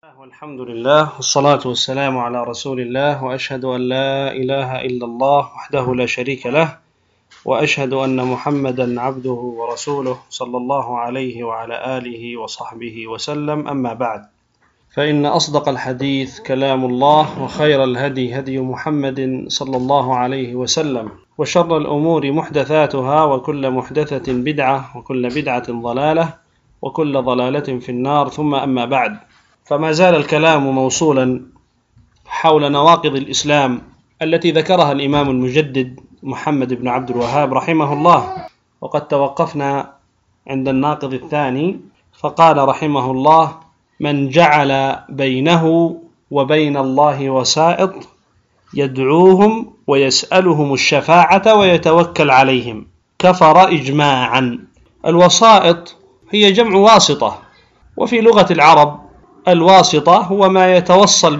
والحمد لله والصلاة والسلام على رسول الله، وأشهد أن لا إله إلا الله وحده لا شريك له، وأشهد أن محمدا عبده ورسوله صلى الله عليه وعلى آله وصحبه وسلم. أما بعد، فإن أصدق الحديث كلام الله، وخير الهدي هدي محمد صلى الله عليه وسلم، وشر الأمور محدثاتها، وكل محدثة بدعة، وكل بدعة ضلالة، وكل ضلالة في النار. ثم أما بعد، فما زال الكلام موصولا حول نواقض الإسلام التي ذكرها الإمام المجدد محمد بن عبد الوهاب رحمه الله، وقد توقفنا عند الناقض الثاني، فقال رحمه الله: من جعل بينه وبين الله وسائط يدعوهم ويسألهم الشفاعة ويتوكل عليهم كفر إجماعا. الوسائط هي جمع واسطة، وفي لغة العرب الواسطة هو ما يتوصل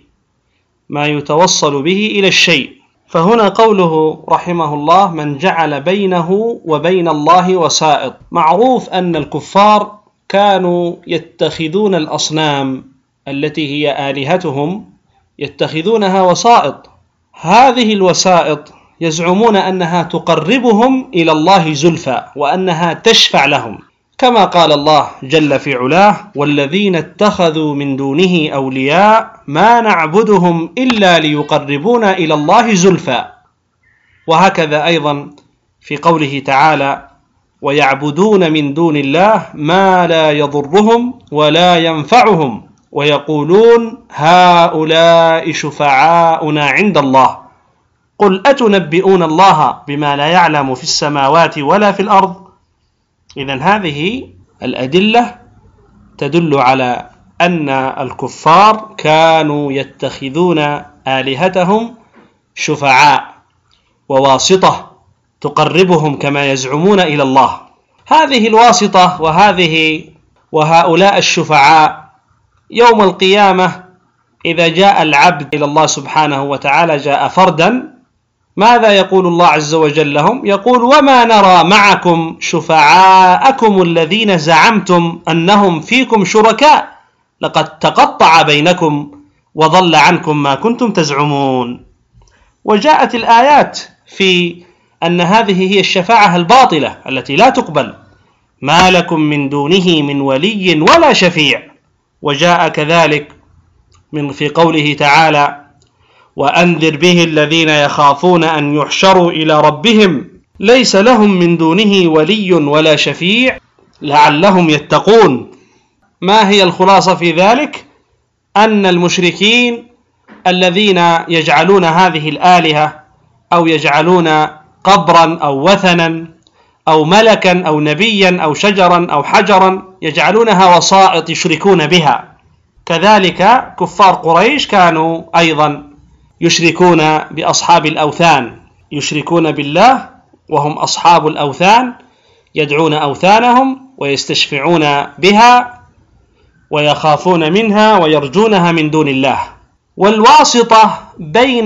به إلى الشيء. فهنا قوله رحمه الله: من جعل بينه وبين الله وسائط. معروف أن الكفار كانوا يتخذون الأصنام التي هي آلهتهم يتخذونها وسائط. هذه الوسائط يزعمون أنها تقربهم إلى الله زلفى، وأنها تشفع لهم، كما قال الله جل في علاه: والذين اتخذوا من دونه أولياء ما نعبدهم إلا ليقربونا إلى الله زلفى. وهكذا أيضا في قوله تعالى: ويعبدون من دون الله ما لا يضرهم ولا ينفعهم ويقولون هؤلاء شفعاؤنا عند الله قل أتنبئون الله بما لا يعلم في السماوات ولا في الأرض. إذن هذه الأدلة تدل على أن الكفار كانوا يتخذون آلهتهم شفعاء وواسطة تقربهم كما يزعمون إلى الله. هذه الواسطة وهؤلاء الشفعاء يوم القيامة إذا جاء العبد إلى الله سبحانه وتعالى جاء فردا، ماذا يقول الله عز وجل لهم؟ يقول: وما نرى معكم شفعاءكم الذين زعمتم أنهم فيكم شركاء لقد تقطع بينكم وضل عنكم ما كنتم تزعمون. وجاءت الآيات في أن هذه هي الشفاعة الباطلة التي لا تقبل: ما لكم من دونه من ولي ولا شفيع. وجاء كذلك في قوله تعالى: وأنذر به الذين يخافون أن يحشروا إلى ربهم ليس لهم من دونه ولي ولا شفيع لعلهم يتقون. ما هي الخلاصة في ذلك؟ أن المشركين الذين يجعلون هذه الآلهة أو يجعلون قبرا أو وثنا أو ملكا أو نبيا أو شجرا أو حجرا يجعلونها وسائط يشركون بها. كذلك كفار قريش كانوا أيضا يشركون بأصحاب الأوثان، يشركون بالله وهم أصحاب الأوثان، يدعون أوثانهم ويستشفعون بها ويخافون منها ويرجونها من دون الله. والواسطة بين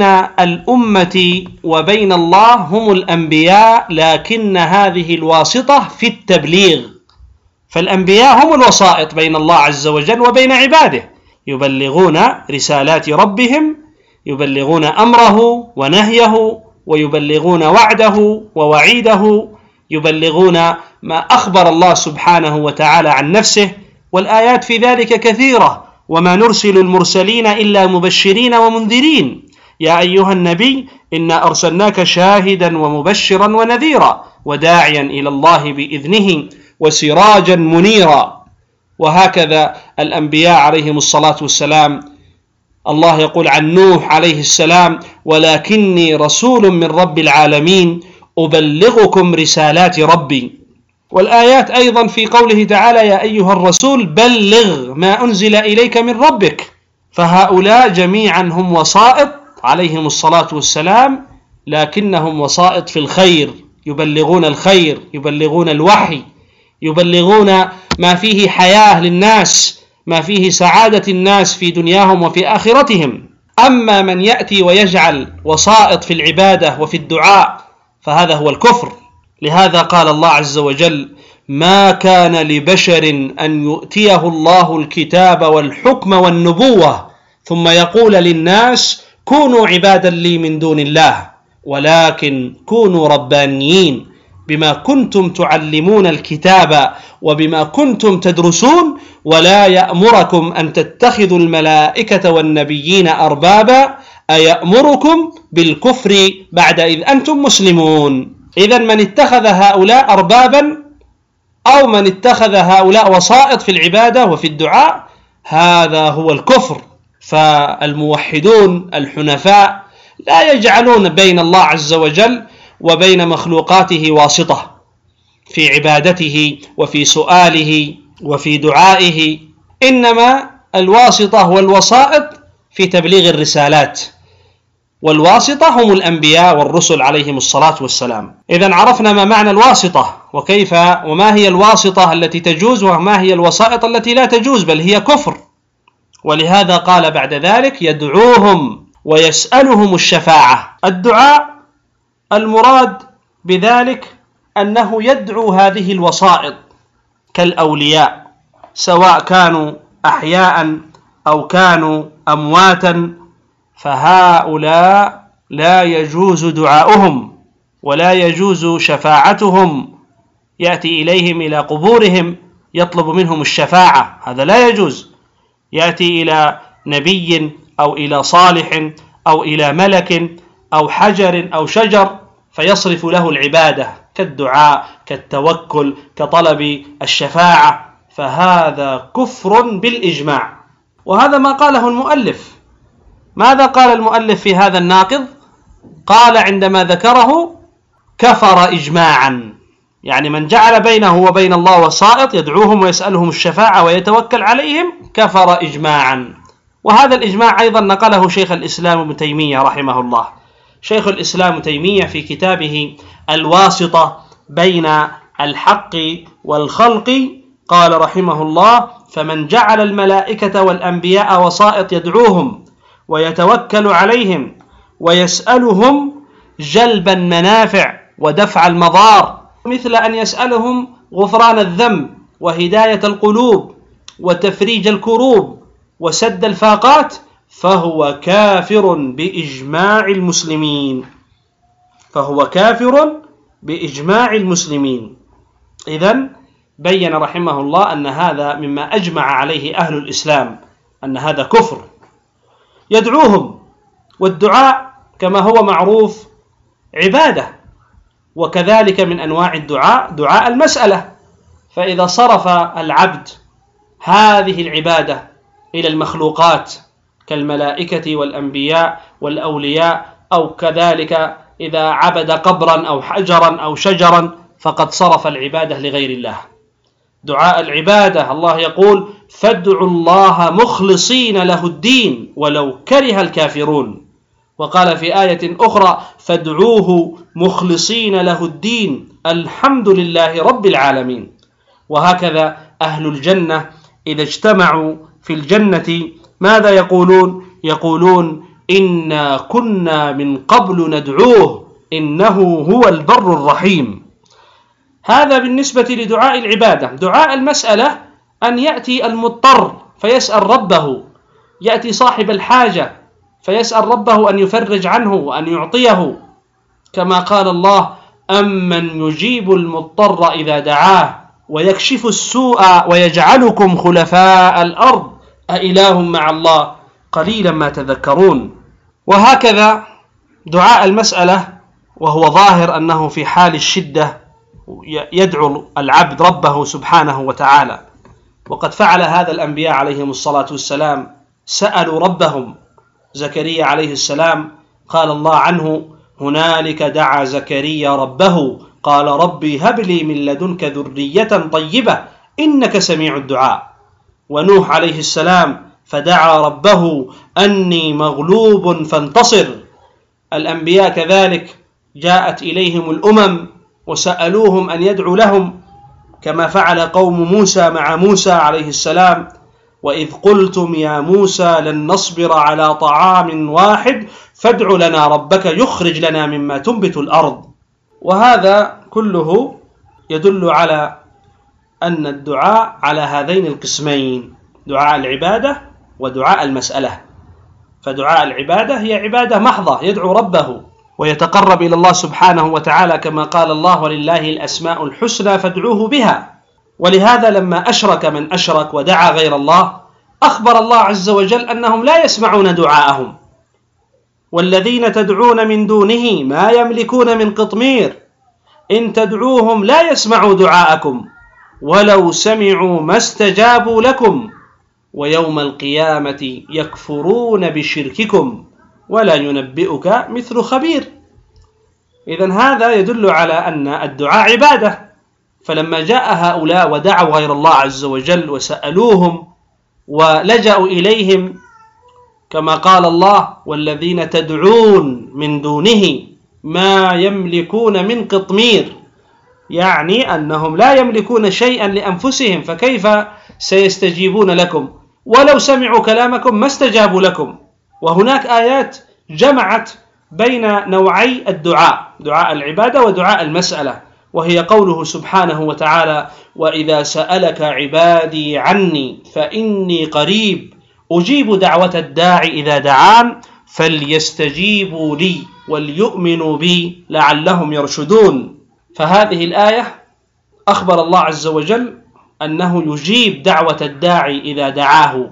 الأمة وبين الله هم الأنبياء، لكن هذه الواسطة في التبليغ. فالأنبياء هم الوسائط بين الله عز وجل وبين عباده، يبلغون رسالات ربهم، يبلغون أمره ونهيه، ويبلغون وعده ووعيده، يبلغون ما أخبر الله سبحانه وتعالى عن نفسه. والآيات في ذلك كثيرة: وما نرسل المرسلين إلا مبشرين ومنذرين يا أيها النبي إنا أرسلناك شاهدا ومبشرا ونذيرا وداعيا إلى الله بإذنه وسراجا منيرا. وهكذا الأنبياء عليهم الصلاة والسلام، الله يقول عن نوح عليه السلام: ولكني رسول من رب العالمين أبلغكم رسالات ربي. والآيات أيضا في قوله تعالى: يا أيها الرسول بلغ ما أنزل إليك من ربك. فهؤلاء جميعا هم وسائط عليهم الصلاة والسلام، لكنهم وسائط في الخير، يبلغون الخير، يبلغون الوحي، يبلغون ما فيه حياة للناس، ما فيه سعادة الناس في دنياهم وفي آخرتهم. أما من يأتي ويجعل وسائط في العبادة وفي الدعاء فهذا هو الكفر. لهذا قال الله عز وجل: ما كان لبشر أن يؤتيه الله الكتاب والحكم والنبوة ثم يقول للناس كونوا عبادا لي من دون الله، ولكن كونوا ربانيين بما كنتم تعلمون الكتاب وبما كنتم تدرسون، ولا يأمركم أن تتخذوا الملائكة والنبيين أربابا أيأمركم بالكفر بعد إذ أنتم مسلمون. إذن من اتخذ هؤلاء أربابا أو من اتخذ هؤلاء وسائط في العبادة وفي الدعاء هذا هو الكفر. فالموحدون الحنفاء لا يجعلون بين الله عز وجل وبين مخلوقاته واسطة في عبادته وفي سؤاله وفي دعائه، إنما الواسطة والوسائط في تبليغ الرسالات، والواسطة هم الأنبياء والرسل عليهم الصلاة والسلام. إذن عرفنا ما معنى الواسطة وكيف وما هي الواسطة التي تجوز وما هي الوسائط التي لا تجوز بل هي كفر. ولهذا قال بعد ذلك يدعوهم ويسألهم الشفاعة. الدعاء المراد بذلك أنه يدعو هذه الوسائط كالأولياء سواء كانوا أحياء أو كانوا أمواتا، فهؤلاء لا يجوز دعاؤهم ولا يجوز شفاعتهم. يأتي إليهم إلى قبورهم يطلب منهم الشفاعة، هذا لا يجوز. يأتي إلى نبي أو إلى صالح أو إلى ملك أو حجر أو شجر فيصرف له العبادة كالدعاء كالتوكل كطلب الشفاعة، فهذا كفر بالإجماع. وهذا ما قاله المؤلف. ماذا قال المؤلف في هذا الناقض؟ قال عندما ذكره كفر إجماعا، يعني من جعل بينه وبين الله وسائط يدعوهم ويسألهم الشفاعة ويتوكل عليهم كفر إجماعا. وهذا الإجماع أيضا نقله شيخ الإسلام ابن تيمية رحمه الله. شيخ الإسلام ابن تيمية في كتابه الواسطة بين الحق والخلق قال رحمه الله: فمن جعل الملائكة والأنبياء وسائط يدعوهم ويتوكل عليهم ويسألهم جلب المنافع ودفع المضار، مثل أن يسألهم غفران الذنب وهداية القلوب وتفريج الكروب وسد الفاقات، فهو كافر بإجماع المسلمين. فهو كافر بإجماع المسلمين. إذن بين رحمه الله أن هذا مما أجمع عليه أهل الإسلام أن هذا كفر. يدعوهم، والدعاء كما هو معروف عبادة، وكذلك من أنواع الدعاء دعاء المسألة. فإذا صرف العبد هذه العبادة إلى المخلوقات كالملائكة والأنبياء والأولياء، أو كذلك إذا عبد قبرا أو حجرا أو شجرا فقد صرف العبادة لغير الله. دعاء العبادة الله يقول: فادعوا الله مخلصين له الدين ولو كره الكافرون. وقال في آية أخرى: فادعوه مخلصين له الدين الحمد لله رب العالمين. وهكذا أهل الجنة إذا اجتمعوا في الجنة ماذا يقولون؟ يقولون: إنا كنا من قبل ندعوه إنه هو البر الرحيم. هذا بالنسبة لدعاء العبادة. دعاء المسألة أن يأتي المضطر فيسأل ربه، يأتي صاحب الحاجة فيسأل ربه أن يفرج عنه وأن يعطيه، كما قال الله: أمن يجيب المضطر إذا دعاه ويكشف السوء ويجعلكم خلفاء الأرض أإله مع الله قليلا ما تذكرون. وهكذا دعاء المسألة، وهو ظاهر أنه في حال الشدة يدعو العبد ربه سبحانه وتعالى. وقد فعل هذا الأنبياء عليهم الصلاة والسلام، سألوا ربهم. زكريا عليه السلام قال الله عنه: هنالك دعا زكريا ربه قال ربي هب لي من لدنك ذرية طيبة إنك سميع الدعاء. ونوح عليه السلام فدعا ربه أني مغلوب فانتصر. الأنبياء كذلك جاءت إليهم الأمم وسألوهم أن يدعوا لهم، كما فعل قوم موسى مع موسى عليه السلام: وإذ قلتم يا موسى لن نصبر على طعام واحد فادع لنا ربك يخرج لنا مما تنبت الأرض. وهذا كله يدل على أن الدعاء على هذين القسمين: دعاء العبادة ودعاء المسألة. فدعاء العبادة هي عبادة محضة، يدعو ربه ويتقرب إلى الله سبحانه وتعالى، كما قال الله: ولله الأسماء الحسنى فادعوه بها. ولهذا لما أشرك من أشرك ودعا غير الله، أخبر الله عز وجل أنهم لا يسمعون دعاءهم. والذين تدعون من دونه ما يملكون من قطمير إن تدعوهم لا يسمعوا دعاءكم ولو سمعوا ما استجابوا لكم ويوم القيامة يكفرون بشرككم ولا ينبئك مثل خبير. إذن هذا يدل على أن الدعاء عبادة. فلما جاء هؤلاء ودعوا غير الله عز وجل وسألوهم ولجأوا إليهم، كما قال الله: والذين تدعون من دونه ما يملكون من قطمير، يعني أنهم لا يملكون شيئا لأنفسهم، فكيف سيستجيبون لكم؟ ولو سمعوا كلامكم ما استجابوا لكم. وهناك آيات جمعت بين نوعي الدعاء: دعاء العبادة ودعاء المسألة، وهي قوله سبحانه وتعالى: وإذا سألك عبادي عني فإني قريب أجيب دعوة الداعي إذا دعان فليستجيبوا لي وليؤمنوا بي لعلهم يرشدون. فهذه الآية أخبر الله عز وجل أنه يجيب دعوة الداعي إذا دعاه،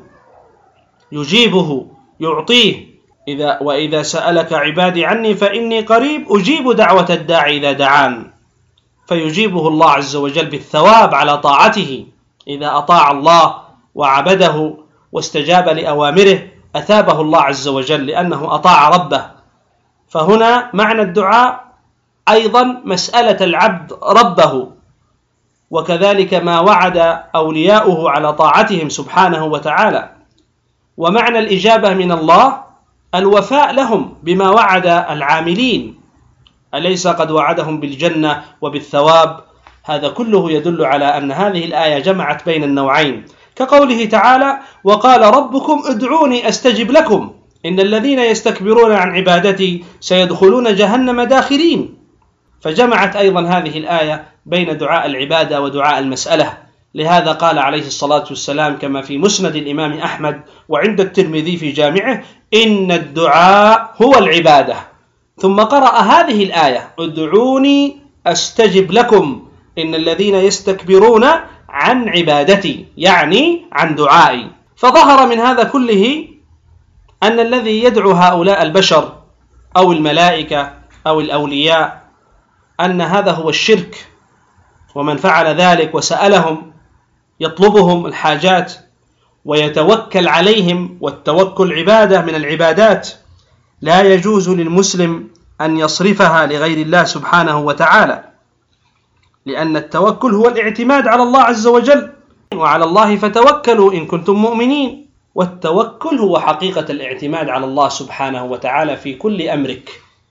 يجيبه يعطيه. وإذا سألك عبادي عني فإني قريب أجيب دعوة الداعي إذا دعان، فيجيبه الله عز وجل بالثواب على طاعته. إذا أطاع الله وعبده واستجاب لأوامره أثابه الله عز وجل لأنه أطاع ربه. فهنا معنى الدعاء أيضا مسألة العبد ربه، وكذلك ما وعد أولياؤه على طاعتهم سبحانه وتعالى. ومعنى الإجابة من الله الوفاء لهم بما وعد العاملين، أليس قد وعدهم بالجنة وبالثواب؟ هذا كله يدل على أن هذه الآية جمعت بين النوعين، كقوله تعالى: وقال ربكم ادعوني أستجب لكم إن الذين يستكبرون عن عبادتي سيدخلون جهنم داخرين. فجمعت أيضا هذه الآية بين دعاء العبادة ودعاء المسألة. لهذا قال عليه الصلاة والسلام كما في مسند الإمام أحمد وعند الترمذي في جامعه: إن الدعاء هو العبادة. ثم قرأ هذه الآية: ادعوني أستجب لكم إن الذين يستكبرون عن عبادتي، يعني عن دعائي. فظهر من هذا كله أن الذي يدعو هؤلاء البشر أو الملائكة أو الأولياء أن هذا هو الشرك، ومن فعل ذلك وسألهم يطلبهم الحاجات ويتوكل عليهم، والتوكل عبادة من العبادات لا يجوز للمسلم أن يصرفها لغير الله سبحانه وتعالى، لأن التوكل هو الاعتماد على الله عز وجل، وعلى الله فتوكلوا إن كنتم مؤمنين. والتوكل هو حقيقة الاعتماد على الله سبحانه وتعالى في كل أمرك،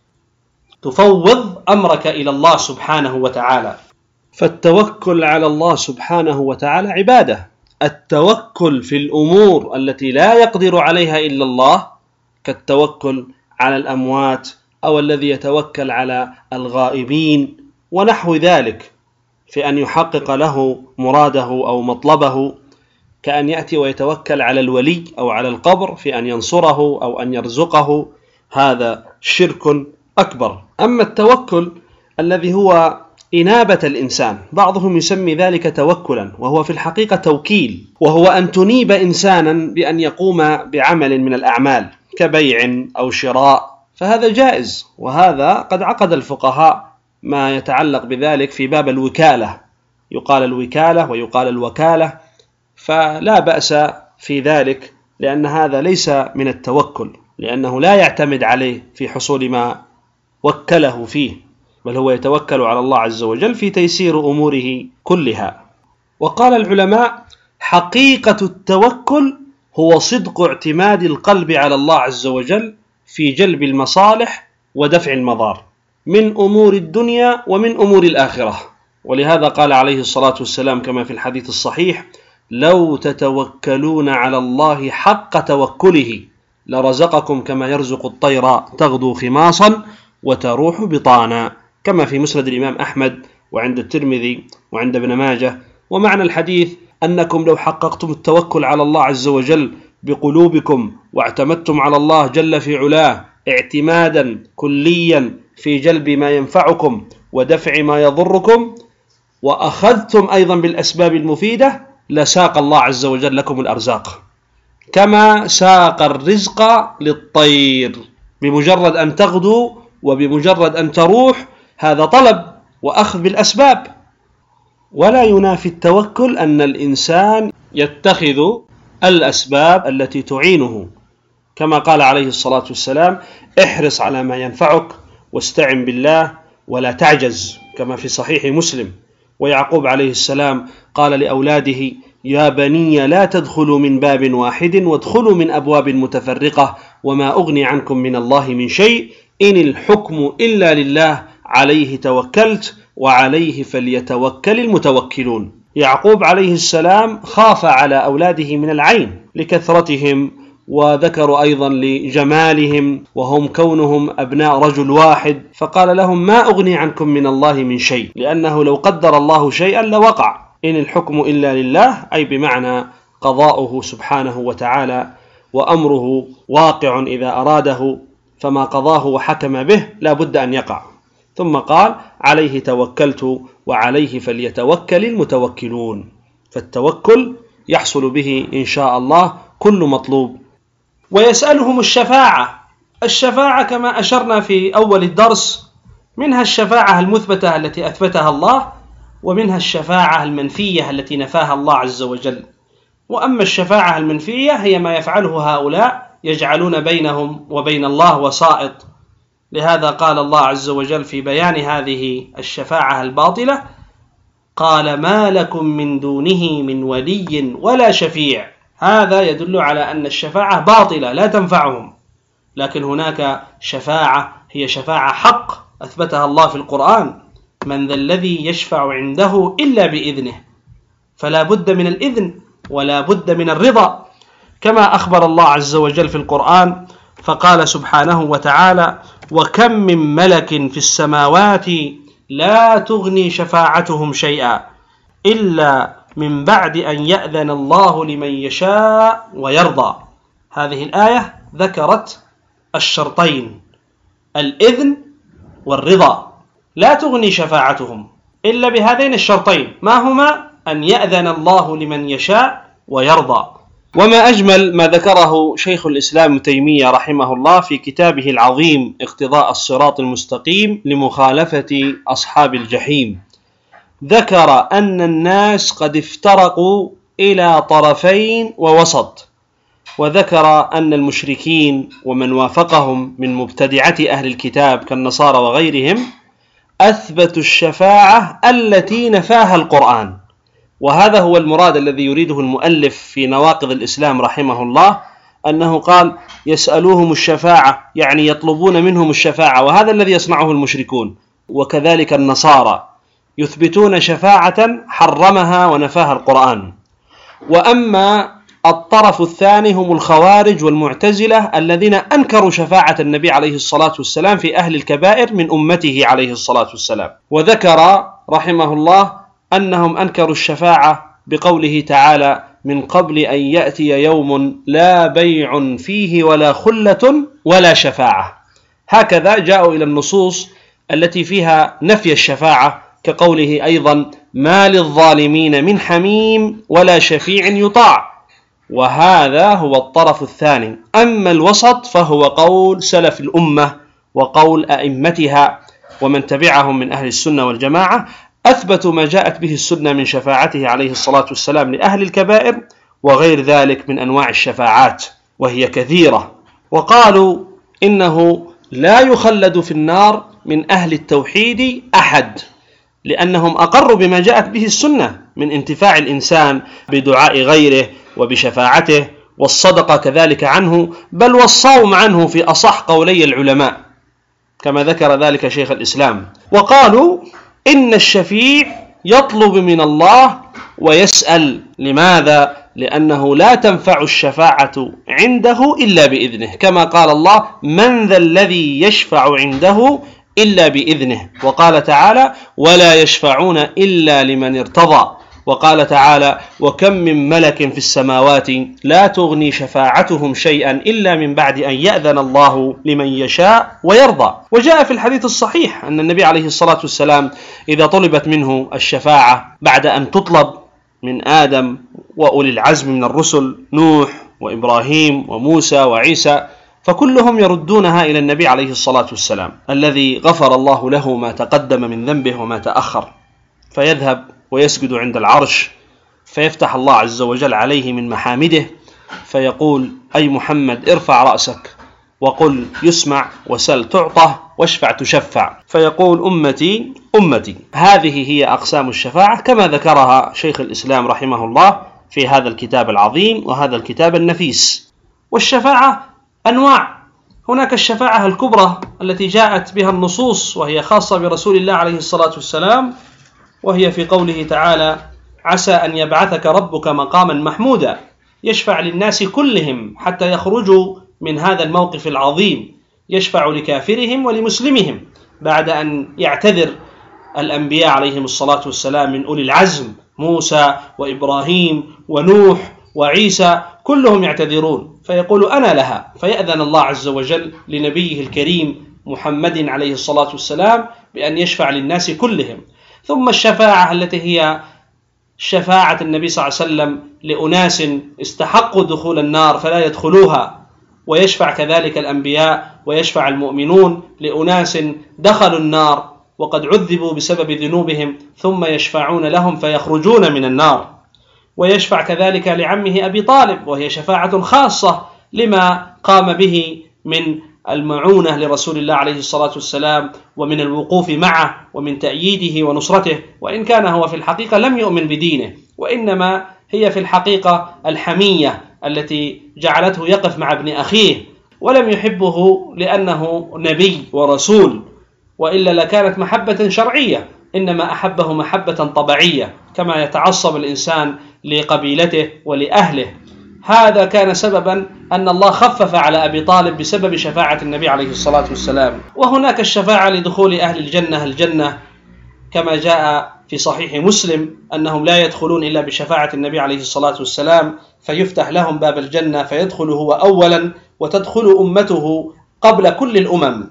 تفوض أمرك إلى الله سبحانه وتعالى. فالتوكل على الله سبحانه وتعالى عبادة. التوكل في الأمور التي لا يقدر عليها إلا الله، كالتوكل على الأموات أو الذي يتوكل على الغائبين ونحو ذلك في أن يحقق له مراده أو مطلبه، كأن يأتي ويتوكل على الولي أو على القبر في أن ينصره أو أن يرزقه، هذا شرك أكبر. أما التوكل الذي هو إنابة الإنسان، بعضهم يسمي ذلك توكلا وهو في الحقيقة توكيل، وهو أن تنيب إنسانا بأن يقوم بعمل من الأعمال كبيع أو شراء، فهذا جائز. وهذا قد عقد الفقهاء ما يتعلق بذلك في باب الوكالة، يقال الوكالة ويقال الوكالة، فلا بأس في ذلك، لأن هذا ليس من التوكل، لأنه لا يعتمد عليه في حصول ما وكله فيه، بل هو يتوكل على الله عز وجل في تيسير أموره كلها. وقال العلماء: حقيقة التوكل هو صدق اعتماد القلب على الله عز وجل في جلب المصالح ودفع المضار من أمور الدنيا ومن أمور الآخرة. ولهذا قال عليه الصلاة والسلام كما في الحديث الصحيح: لو تتوكلون على الله حق توكله لرزقكم كما يرزق الطير تغدو خماصا وتروح بطانا، كما في مسند الإمام أحمد وعند الترمذي وعند ابن ماجه ومعنى الحديث أنكم لو حققتم التوكل على الله عز وجل بقلوبكم واعتمدتم على الله جل في علاه اعتمادا كليا في جلب ما ينفعكم ودفع ما يضركم، وأخذتم أيضا بالأسباب المفيدة، لساق الله عز وجل لكم الأرزاق كما ساق الرزق للطير، بمجرد أن تغدو وبمجرد أن تروح، هذا طلب وأخذ بالأسباب. ولا ينافي التوكل أن الإنسان يتخذ الأسباب التي تعينه، كما قال عليه الصلاة والسلام: احرص على ما ينفعك واستعن بالله ولا تعجز، كما في صحيح مسلم. ويعقوب عليه السلام قال لأولاده: يا بني لا تدخلوا من باب واحد وادخلوا من أبواب متفرقة وما أغني عنكم من الله من شيء إن الحكم إلا لله عليه توكلت وعليه فليتوكل المتوكلون. يعقوب عليه السلام خاف على أولاده من العين لكثرتهم، وذكروا أيضا لجمالهم وهم كونهم أبناء رجل واحد، فقال لهم: ما أغني عنكم من الله من شيء، لأنه لو قدر الله شيئا لوقع، إن الحكم إلا لله، أي بمعنى قضاؤه سبحانه وتعالى، وأمره واقع إذا أراده، فما قضاه وحكم به لا بد أن يقع. ثم قال: عليه توكلت وعليه فليتوكل المتوكلون. فالتوكل يحصل به إن شاء الله كل مطلوب. ويسألهم الشفاعة كما أشرنا في أول الدرس، منها الشفاعة المثبتة التي أثبتها الله، ومنها الشفاعة المنفية التي نفاها الله عز وجل. وأما الشفاعة المنفية هي ما يفعله هؤلاء، يجعلون بينهم وبين الله وسائط. لهذا قال الله عز وجل في بيان هذه الشفاعة الباطلة: قال ما لكم من دونه من ولي ولا شفيع. هذا يدل على أن الشفاعة باطلة لا تنفعهم. لكن هناك شفاعة هي شفاعة حق أثبتها الله في القرآن: من ذا الذي يشفع عنده إلا بإذنه. فلا بد من الإذن ولا بد من الرضا، كما أخبر الله عز وجل في القرآن فقال سبحانه وتعالى: وكم من ملك في السماوات لا تغني شفاعتهم شيئا إلا من بعد أن يأذن الله لمن يشاء ويرضى. هذه الآية ذكرت الشرطين: الإذن والرضا. لا تغني شفاعتهم إلا بهذين الشرطين، ما هما؟ أن يأذن الله لمن يشاء ويرضى. وما أجمل ما ذكره شيخ الإسلام ابن تيمية رحمه الله في كتابه العظيم اقتضاء الصراط المستقيم لمخالفة أصحاب الجحيم. ذكر أن الناس قد افترقوا إلى طرفين ووسط، وذكر أن المشركين ومن وافقهم من مبتدعة أهل الكتاب كالنصارى وغيرهم أثبتوا الشفاعة التي نفاها القرآن. وهذا هو المراد الذي يريده المؤلف في نواقض الإسلام رحمه الله، أنه قال: يسألوهم الشفاعة، يعني يطلبون منهم الشفاعة، وهذا الذي يصنعه المشركون. وكذلك النصارى يثبتون شفاعة حرمها ونفاها القرآن. وأما الطرف الثاني هم الخوارج والمعتزلة الذين أنكروا شفاعة النبي عليه الصلاة والسلام في أهل الكبائر من أمته عليه الصلاة والسلام. وذكر رحمه الله أنهم أنكروا الشفاعة بقوله تعالى: من قبل أن يأتي يوم لا بيع فيه ولا خلة ولا شفاعة. هكذا جاءوا إلى النصوص التي فيها نفي الشفاعة، كقوله أيضا: ما للظالمين من حميم ولا شفيع يطاع. وهذا هو الطرف الثاني. أما الوسط فهو قول سلف الأمة وقول أئمتها ومن تبعهم من أهل السنة والجماعة، أثبتوا ما جاءت به السنة من شفاعته عليه الصلاة والسلام لأهل الكبائر وغير ذلك من أنواع الشفاعات، وهي كثيرة. وقالوا إنه لا يخلد في النار من أهل التوحيد أحد، لأنهم أقروا بما جاءت به السنة من انتفاع الإنسان بدعاء غيره وبشفاعته، والصدقة كذلك عنه، بل والصوم عنه في أصح قولي العلماء، كما ذكر ذلك شيخ الإسلام. وقالوا إن الشفيع يطلب من الله ويسأل. لماذا؟ لأنه لا تنفع الشفاعة عنده إلا بإذنه، كما قال الله: من ذا الذي يشفع عنده إلا بإذنه. وقال تعالى: ولا يشفعون إلا لمن ارتضى. وقال تعالى: وكم من ملك في السماوات لا تغني شفاعتهم شيئا إلا من بعد أن يأذن الله لمن يشاء ويرضى. وجاء في الحديث الصحيح أن النبي عليه الصلاة والسلام إذا طلبت منه الشفاعة بعد أن تطلب من آدم وأولي العزم من الرسل نوح وإبراهيم وموسى وعيسى، فكلهم يردونها إلى النبي عليه الصلاة والسلام الذي غفر الله له ما تقدم من ذنبه وما تأخر، فيذهب ويسجد عند العرش، فيفتح الله عز وجل عليه من محامده فيقول: أي محمد ارفع رأسك وقل يسمع، وسل تعطى، واشفع تشفع. فيقول: أمتي أمتي. هذه هي أقسام الشفاعة كما ذكرها شيخ الإسلام رحمه الله في هذا الكتاب العظيم وهذا الكتاب النفيس. والشفاعة أنواع، هناك الشفاعة الكبرى التي جاءت بها النصوص وهي خاصة برسول الله عليه الصلاة والسلام، وهي في قوله تعالى: عسى أن يبعثك ربك مقاما محمودا، يشفع للناس كلهم حتى يخرجوا من هذا الموقف العظيم، يشفع لكافرهم ولمسلمهم، بعد أن يعتذر الأنبياء عليهم الصلاة والسلام من أولي العزم موسى وإبراهيم ونوح وعيسى، كلهم يعتذرون، فيقول: أنا لها، فيأذن الله عز وجل لنبيه الكريم محمد عليه الصلاة والسلام بأن يشفع للناس كلهم. ثم الشفاعة التي هي شفاعة النبي صلى الله عليه وسلم لأناس استحقوا دخول النار فلا يدخلوها، ويشفع كذلك الأنبياء ويشفع المؤمنون لأناس دخلوا النار وقد عذبوا بسبب ذنوبهم ثم يشفعون لهم فيخرجون من النار. ويشفع كذلك لعمه أبي طالب، وهي شفاعة خاصة لما قام به من المعونة لرسول الله عليه الصلاة والسلام ومن الوقوف معه ومن تأييده ونصرته، وإن كان هو في الحقيقة لم يؤمن بدينه، وإنما هي في الحقيقة الحمية التي جعلته يقف مع ابن أخيه، ولم يحبه لأنه نبي ورسول، وإلا لكانت محبة شرعية، إنما أحبه محبة طبيعية كما يتعصب الإنسان لقبيلته ولأهله. هذا كان سببا أن الله خفف على أبي طالب بسبب شفاعة النبي عليه الصلاة والسلام. وهناك الشفاعة لدخول أهل الجنة كما جاء في صحيح مسلم أنهم لا يدخلون إلا بشفاعة النبي عليه الصلاة والسلام، فيفتح لهم باب الجنة فيدخل هو أولا وتدخل أمته قبل كل الأمم.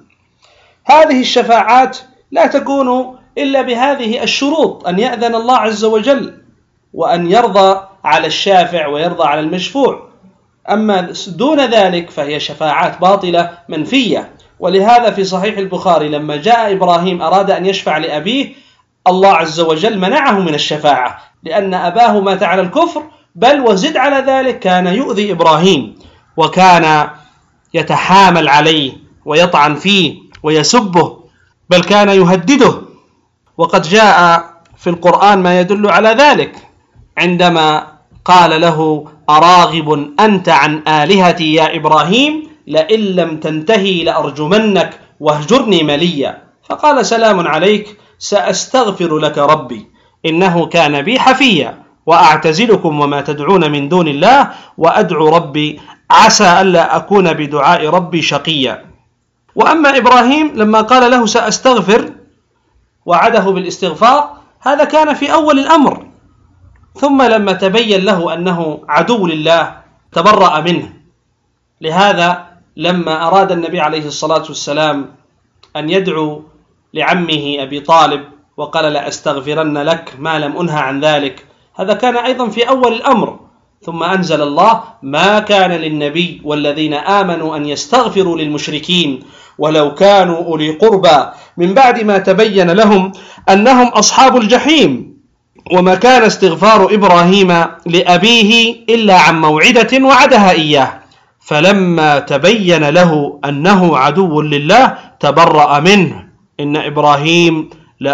هذه الشفاعات لا تكون إلا بهذه الشروط: أن يأذن الله عز وجل، وأن يرضى على الشافع ويرضى على المشفوع. أما دون ذلك فهي شفاعات باطلة منفية. ولهذا في صحيح البخاري لما جاء إبراهيم أراد أن يشفع لأبيه، الله عز وجل منعه من الشفاعة لأن أباه مات على الكفر، بل وزد على ذلك كان يؤذي إبراهيم وكان يتحامل عليه ويطعن فيه ويسبه، بل كان يهدده. وقد جاء في القرآن ما يدل على ذلك عندما قال له: أراغب أنت عن آلهتي يا إبراهيم لئن لم تنتهي لأرجمنك واهجرني مليا. فقال: سلام عليك، سأستغفر لك ربي إنه كان بي حفيا، وأعتزلكم وما تدعون من دون الله وأدعو ربي عسى ألا أكون بدعاء ربي شقيا. وأما إبراهيم لما قال له سأستغفر وعده بالاستغفار، هذا كان في أول الأمر، ثم لما تبين له أنه عدو لله تبرأ منه. لهذا لما أراد النبي عليه الصلاة والسلام أن يدعو لعمه أبي طالب وقال: لأستغفرن لك ما لم أنه عن ذلك، هذا كان أيضا في أول الأمر. ثم أنزل الله: ما كان للنبي والذين آمنوا أن يستغفروا للمشركين ولو كانوا أولي قربى من بعد ما تبين لهم أنهم أصحاب الجحيم. وما كان استغفار إبراهيم لأبيه إلا عن موعدة وعدها إياه، فلما تبين له أنه عدو لله تبرأ منه، إن إبراهيم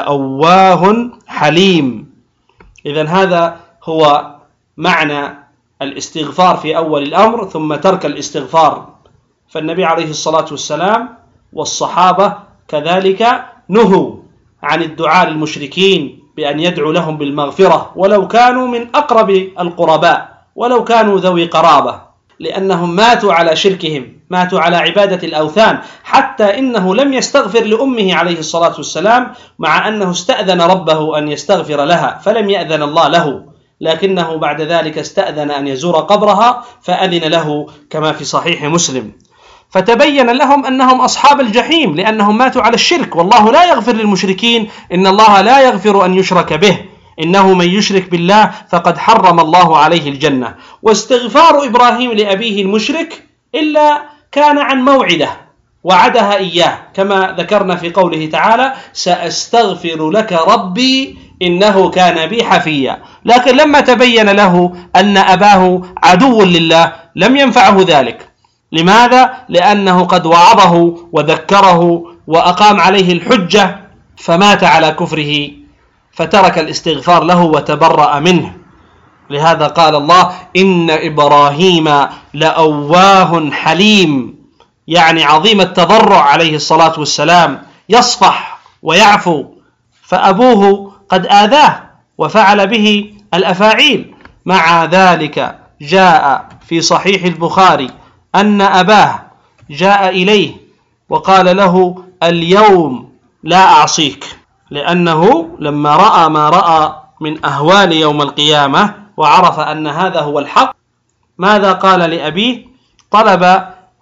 لأواه حليم. إذن هذا هو معنى الاستغفار في أول الأمر، ثم ترك الاستغفار. فالنبي عليه الصلاة والسلام والصحابة كذلك نهوا عن الدعاء للمشركين بأن يدعو لهم بالمغفرة ولو كانوا من أقرب القرباء، ولو كانوا ذوي قرابة، لأنهم ماتوا على شركهم ماتوا على عبادة الأوثان، حتى إنه لم يستغفر لأمه عليه الصلاة والسلام، مع أنه استأذن ربه أن يستغفر لها فلم يأذن الله له، لكنه بعد ذلك استأذن أن يزور قبرها فأذن له كما في صحيح مسلم. فتبين لهم أنهم أصحاب الجحيم لأنهم ماتوا على الشرك، والله لا يغفر للمشركين، إن الله لا يغفر أن يشرك به، إنه من يشرك بالله فقد حرم الله عليه الجنة. واستغفار إبراهيم لأبيه المشرك إلا كان عن موعدة وعدها إياه، كما ذكرنا في قوله تعالى: سأستغفر لك ربي إنه كان بي حفيا. لكن لما تبين له أن أباه عدو لله لم ينفعه ذلك. لماذا؟ لأنه قد وعظه وذكره وأقام عليه الحجة فمات على كفره، فترك الاستغفار له وتبرأ منه. لهذا قال الله: إن إبراهيم لأواه حليم، يعني عظيم التضرع عليه الصلاة والسلام، يصفح ويعفو. فأبوه قد آذاه وفعل به الأفاعيل، مع ذلك جاء في صحيح البخاري أن أباه جاء إليه وقال له: اليوم لا أعصيك، لأنه لما رأى ما رأى من أهوال يوم القيامة وعرف أن هذا هو الحق، ماذا قال لأبيه؟ طلب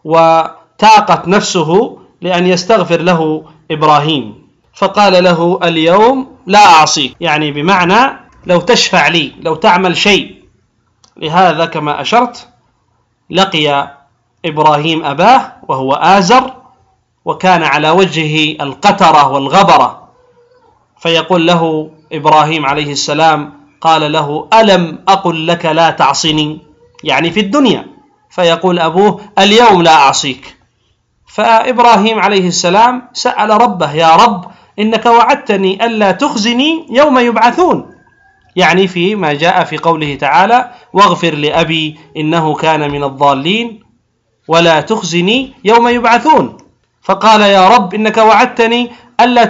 وتاقت نفسه لأن يستغفر له إبراهيم، فقال له: اليوم لا أعصيك، يعني بمعنى لو تشفع لي، لو تعمل شيء. لهذا كما أشرت لقي إبراهيم أباه وهو آزر، وكان على وجهه القترة والغبرة، فيقول له إبراهيم عليه السلام، قال له: ألم أقل لك لا تعصني، يعني في الدنيا. فيقول أبوه: اليوم لا أعصيك. فإبراهيم عليه السلام سأل ربه: يا رب، إنك وعدتني ألا تخزني يوم يبعثون، يعني فيما جاء في قوله تعالى: واغفر لأبي إنه كان من الضالين ولا تخزني يوم يبعثون. فقال: يا رب، إنك وعدتني ألا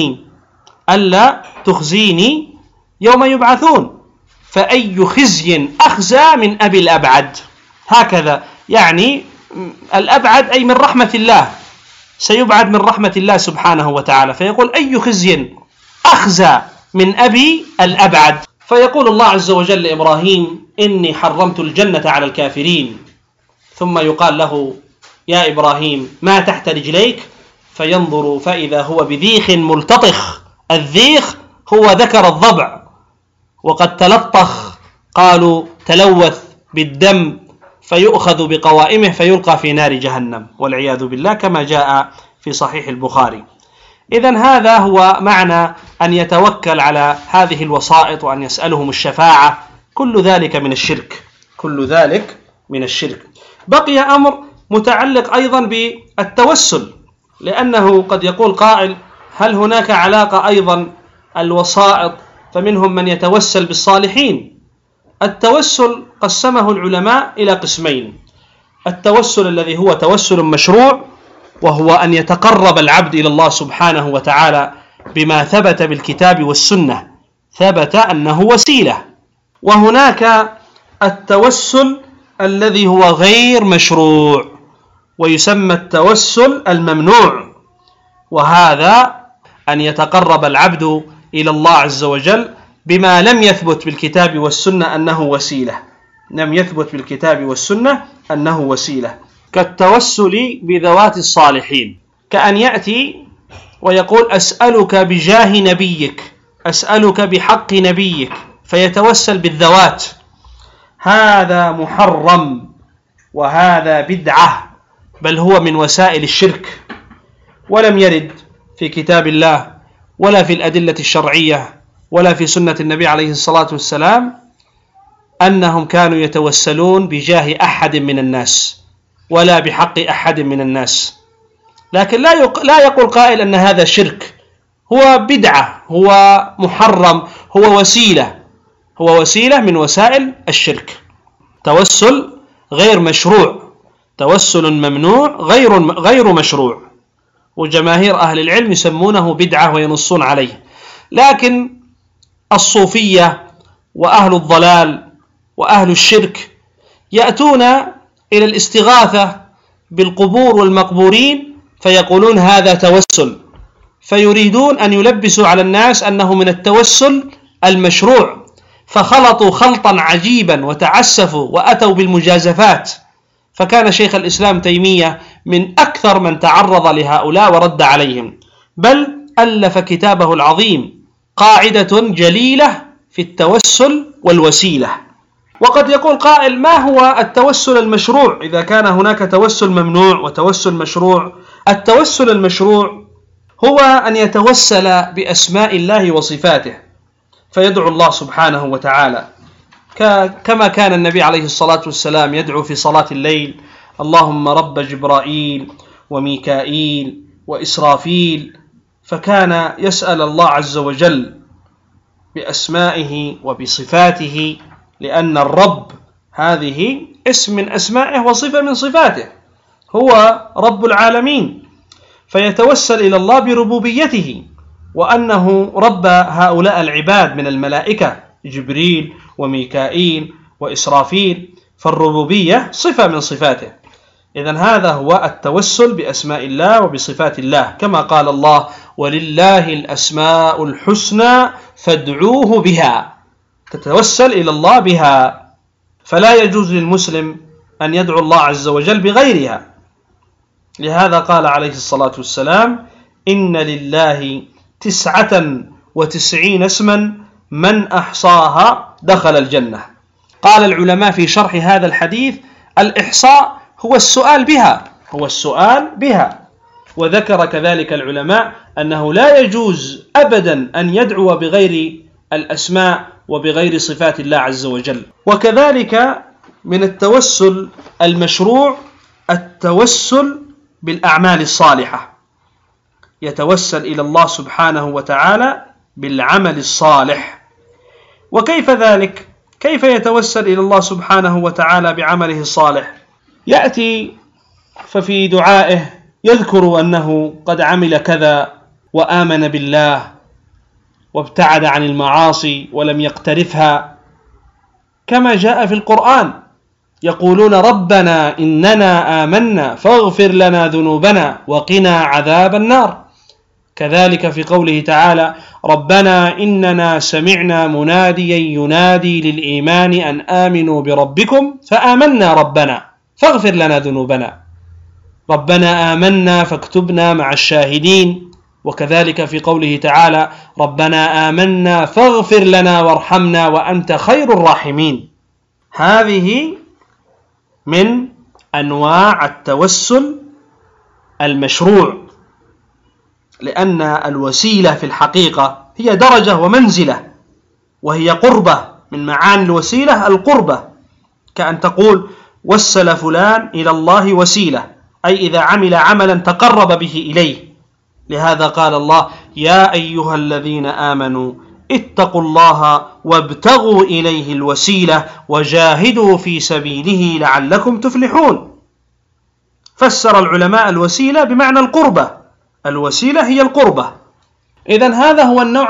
تخزيني يوم يبعثون، فأي خزي أخزى من أبي الأبعد. هكذا يعني الأبعد أي من رحمة الله، سيبعد من رحمة الله سبحانه وتعالى، فيقول: أي خزي أخزى من أبي الأبعد. فيقول الله عز وجل لإبراهيم: إني حرمت الجنة على الكافرين. ثم يقال له: يا إبراهيم، ما تحت رجليك؟ فينظر فإذا هو بذيخ ملتطخ. الذيخ هو ذكر الضبع، وقد تلطخ، قالوا تلوث بالدم، فيؤخذ بقوائمه فيلقى في نار جهنم والعياذ بالله، كما جاء في صحيح البخاري. إذن هذا هو معنى أن يتوكل على هذه الوسائط وأن يسألهم الشفاعة، كل ذلك من الشرك، كل ذلك من الشرك. بقي أمر متعلق أيضا بالتوسل، لأنه قد يقول قائل: هل هناك علاقة أيضا الوسائط؟ فمنهم من يتوسل بالصالحين. التوسل قسمه العلماء إلى قسمين: التوسل الذي هو توسل مشروع، وهو أن يتقرب العبد إلى الله سبحانه وتعالى بما ثبت بالكتاب والسنة، ثبت أنه وسيلة. وهناك التوسل الذي هو غير مشروع، ويسمى التوسل الممنوع، وهذا أن يتقرب العبد إلى الله عز وجل بما لم يثبت بالكتاب والسنة أنه وسيلة، لم يثبت بالكتاب والسنة أنه وسيلة، كالتوسل بذوات الصالحين، كأن يأتي ويقول: أسألك بجاه نبيك، أسألك بحق نبيك، فيتوسل بالذوات. هذا محرم، وهذا بدعة، بل هو من وسائل الشرك، ولم يرد في كتاب الله ولا في الأدلة الشرعية ولا في سنة النبي عليه الصلاة والسلام أنهم كانوا يتوسلون بجاه أحد من الناس ولا بحق أحد من الناس. لكن لا يقول قائل أن هذا شرك، هو بدعة، هو محرم، هو وسيلة من وسائل الشرك. توسل غير مشروع، توسل ممنوع غير مشروع، وجماهير أهل العلم يسمونه بدعة وينصون عليه. لكن الصوفية وأهل الضلال وأهل الشرك يأتون إلى الاستغاثة بالقبور والمقبورين فيقولون هذا توسل، فيريدون أن يلبسوا على الناس أنه من التوسل المشروع، فخلطوا خلطا عجيبا وتعسفوا وأتوا بالمجازفات. فكان شيخ الإسلام تيمية من أكثر من تعرض لهؤلاء ورد عليهم، بل ألف كتابه العظيم قاعدة جليلة في التوسل والوسيلة. وقد يقول قائل: ما هو التوسل المشروع إذا كان هناك توسل ممنوع وتوسل مشروع؟ التوسل المشروع هو أن يتوسل بأسماء الله وصفاته، فيدعو الله سبحانه وتعالى كما كان النبي عليه الصلاة والسلام يدعو في صلاة الليل: اللهم رب جبرائيل وميكائيل وإسرافيل، فكان يسأل الله عز وجل بأسمائه وبصفاته، لأن الرب هذه اسم من أسمائه وصفة من صفاته، هو رب العالمين، فيتوسل إلى الله بربوبيته وأنه رب هؤلاء العباد من الملائكة جبريل وميكائيل وإسرافيل، فالربوبية صفة من صفاته. إذن هذا هو التوسل بأسماء الله وبصفات الله، كما قال الله: ولله الأسماء الحسنى فادعوه بها، تتوسل إلى الله بها. فلا يجوز للمسلم أن يدعو الله عز وجل بغيرها. لهذا قال عليه الصلاة والسلام: إن لله 99 اسما من أحصاها دخل الجنة. قال العلماء في شرح هذا الحديث: الإحصاء هو السؤال بها، وذكر كذلك العلماء أنه لا يجوز أبدا أن يدعو بغير الأسماء وبغير صفات الله عز وجل. وكذلك من التوسل المشروع التوسل بالأعمال الصالحة، يتوسل إلى الله سبحانه وتعالى بالعمل الصالح. وكيف ذلك؟ كيف يتوسل إلى الله سبحانه وتعالى بعمله الصالح؟ يأتي ففي دعائه يذكر أنه قد عمل كذا وآمن بالله وابتعد عن المعاصي ولم يقترفها، كما جاء في القرآن: يقولون ربنا إننا آمنا فاغفر لنا ذنوبنا وقنا عذاب النار. كذلك في قوله تعالى: ربنا إننا سمعنا مناديا ينادي للإيمان أن آمنوا بربكم فآمنا ربنا فاغفر لنا ذنوبنا، ربنا آمنا فاكتبنا مع الشاهدين. وكذلك في قوله تعالى: ربنا آمنا فاغفر لنا وارحمنا وأنت خير الراحمين. هذه من أنواع التوسل المشروع، لأن الوسيلة في الحقيقة هي درجة ومنزلة، وهي قربة، من معاني الوسيلة القربة، كأن تقول: وسل فلان إلى الله وسيلة، أي إذا عمل عملا تقرب به إليه. لهذا قال الله: يا أيها الذين آمنوا اتقوا الله وابتغوا إليه الوسيلة وجاهدوا في سبيله لعلكم تفلحون. فسر العلماء الوسيلة بمعنى القربة، الوسيلة هي القربة. إذن هذا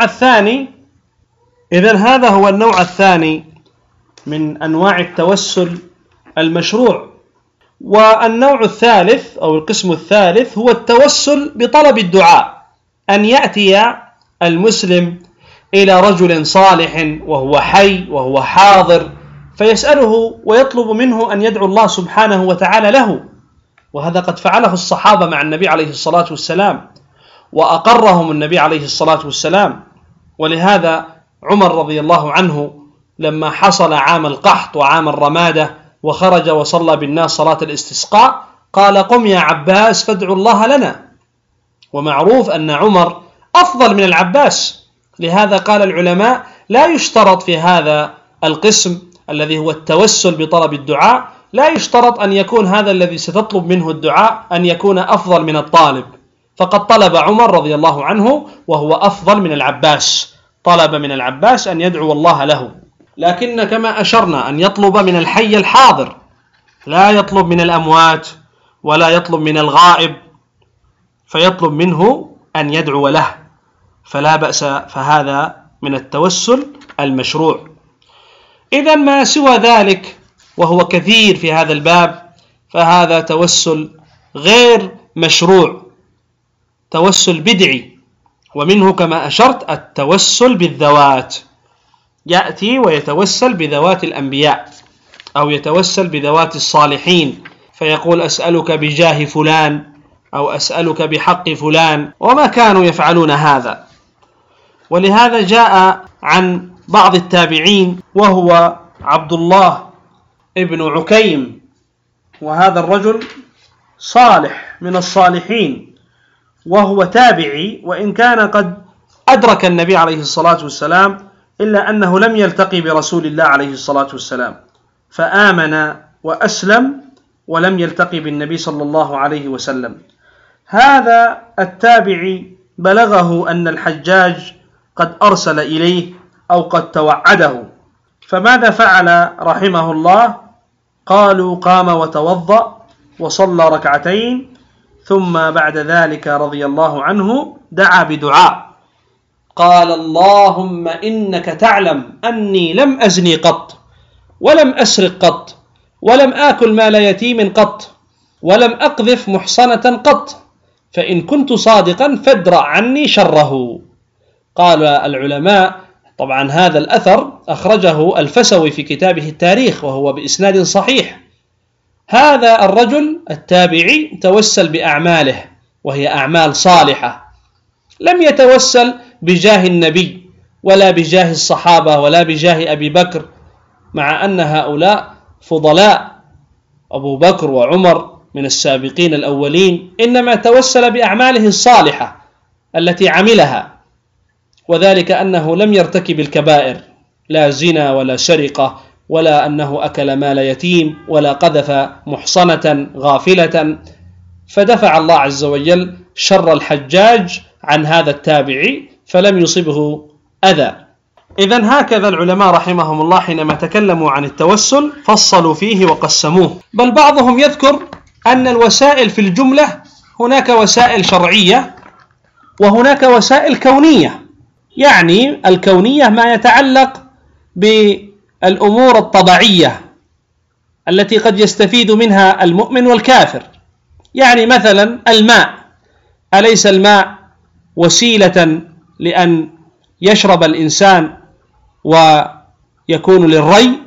هو النوع الثاني من أنواع التوسل المشروع. والنوع الثالث أو القسم الثالث هو التوسل بطلب الدعاء، أن يأتي المسلم إلى رجل صالح وهو حي وهو حاضر فيسأله ويطلب منه أن يدعو الله سبحانه وتعالى له. وهذا قد فعله الصحابة مع النبي عليه الصلاة والسلام وأقرهم النبي عليه الصلاة والسلام. ولهذا عمر رضي الله عنه لما حصل عام القحط وعام الرمادة وخرج وصلى بالناس صلاة الاستسقاء قال: قم يا عباس فادعوا الله لنا. ومعروف أن عمر أفضل من العباس، لهذا قال العلماء: لا يشترط في هذا القسم الذي هو التوسل بطلب الدعاء، لا يشترط أن يكون هذا الذي ستطلب منه الدعاء أن يكون أفضل من الطالب، فقد طلب عمر رضي الله عنه وهو أفضل من العباس، طلب من العباس أن يدعو الله له. لكن كما أشرنا أن يطلب من الحي الحاضر، لا يطلب من الأموات ولا يطلب من الغائب، فيطلب منه أن يدعو له، فلا بأس، فهذا من التوسل المشروع. إذا ما سوى ذلك وهو كثير في هذا الباب فهذا توسل غير مشروع، توسل بدعي. ومنه كما أشرت التوسل بالذوات، يأتي ويتوسل بذوات الأنبياء أو يتوسل بذوات الصالحين، فيقول أسألك بجاه فلان أو أسألك بحق فلان، وما كانوا يفعلون هذا. ولهذا جاء عن بعض التابعين وهو عبد الله ابن عكيم، وهذا الرجل صالح من الصالحين وهو تابعي، وإن كان قد أدرك النبي عليه الصلاة والسلام إلا أنه لم يلتقي برسول الله عليه الصلاة والسلام، فآمن وأسلم ولم يلتقي بالنبي صلى الله عليه وسلم. هذا التابعي بلغه أن الحجاج قد أرسل إليه أو قد توعده، فماذا فعل رحمه الله؟ قالوا قام وتوضأ وصلى ركعتين، ثم بعد ذلك رضي الله عنه دعا بدعاء، قال اللهم إنك تعلم أني لم أزني قط، ولم أسرق قط، ولم آكل مال يتيم قط، ولم أقذف محصنة قط، فإن كنت صادقا فادرأ عني شره. قال العلماء، طبعا هذا الأثر أخرجه الفسوي في كتابه التاريخ وهو بإسناد صحيح. هذا الرجل التابعي توسل بأعماله وهي أعمال صالحة، لم يتوسل بجاه النبي ولا بجاه الصحابة ولا بجاه أبي بكر، مع أن هؤلاء فضلاء، أبو بكر وعمر من السابقين الأولين، إنما توسل بأعماله الصالحة التي عملها، وذلك أنه لم يرتكب الكبائر، لا زنا ولا سرقة ولا أنه أكل مال يتيم ولا قذف محصنة غافلة، فدفع الله عز وجل شر الحجاج عن هذا التابعي فلم يصبه أذى. إذن هكذا العلماء رحمهم الله حينما تكلموا عن التوسل فصلوا فيه وقسموه، بل بعضهم يذكر أن الوسائل في الجملة هناك وسائل شرعية وهناك وسائل كونية. يعني الكونية ما يتعلق بالأمور الطبيعية التي قد يستفيد منها المؤمن والكافر، يعني مثلا الماء، أليس الماء وسيلة لأن يشرب الإنسان ويكون للري؟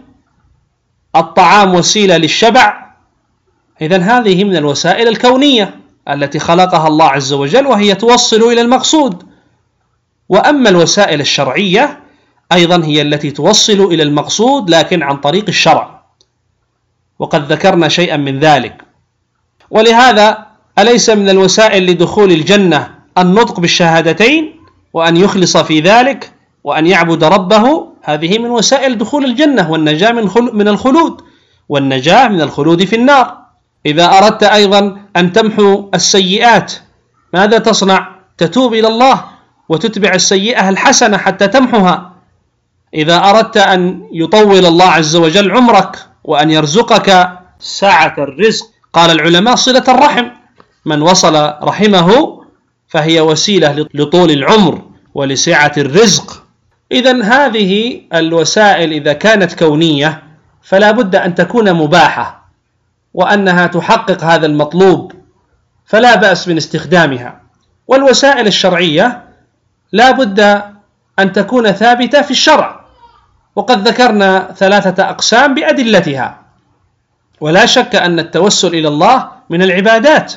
الطعام وسيلة للشبع. إذن هذه من الوسائل الكونية التي خلقها الله عز وجل وهي توصل إلى المقصود. وأما الوسائل الشرعية أيضا هي التي توصل إلى المقصود لكن عن طريق الشرع، وقد ذكرنا شيئا من ذلك. ولهذا أليس من الوسائل لدخول الجنة النطق بالشهادتين وأن يخلص في ذلك وأن يعبد ربه؟ هذه من وسائل دخول الجنة والنجاة من الخلود، والنجاة من الخلود في النار. إذا أردت أيضا أن تمحو السيئات ماذا تصنع؟ تتوب إلى الله وتتبع السيئة الحسنة حتى تمحوها. إذا أردت أن يطول الله عز وجل عمرك وأن يرزقك سعة الرزق، قال العلماء صلة الرحم، من وصل رحمه فهي وسيلة لطول العمر ولسعة الرزق. إذن هذه الوسائل إذا كانت كونية فلا بد أن تكون مباحة وأنها تحقق هذا المطلوب، فلا بأس من استخدامها. والوسائل الشرعية لا بد أن تكون ثابتة في الشرع، وقد ذكرنا 3 أقسام بأدلتها. ولا شك أن التوسل إلى الله من العبادات،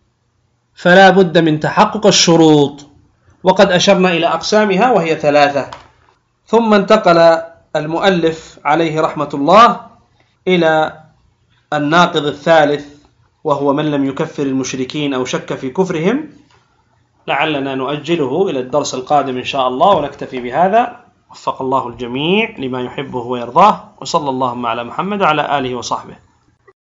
فلا بد من تحقق الشروط، وقد أشرنا إلى أقسامها وهي 3. ثم انتقل المؤلف عليه رحمة الله إلى الناقض الثالث، وهو من لم يكفر المشركين أو شك في كفرهم. لعلنا نؤجله إلى الدرس القادم إن شاء الله، ونكتفي بهذا. وفق الله الجميع لما يحبه ويرضاه، وصلى اللهم على محمد وعلى آله وصحبه.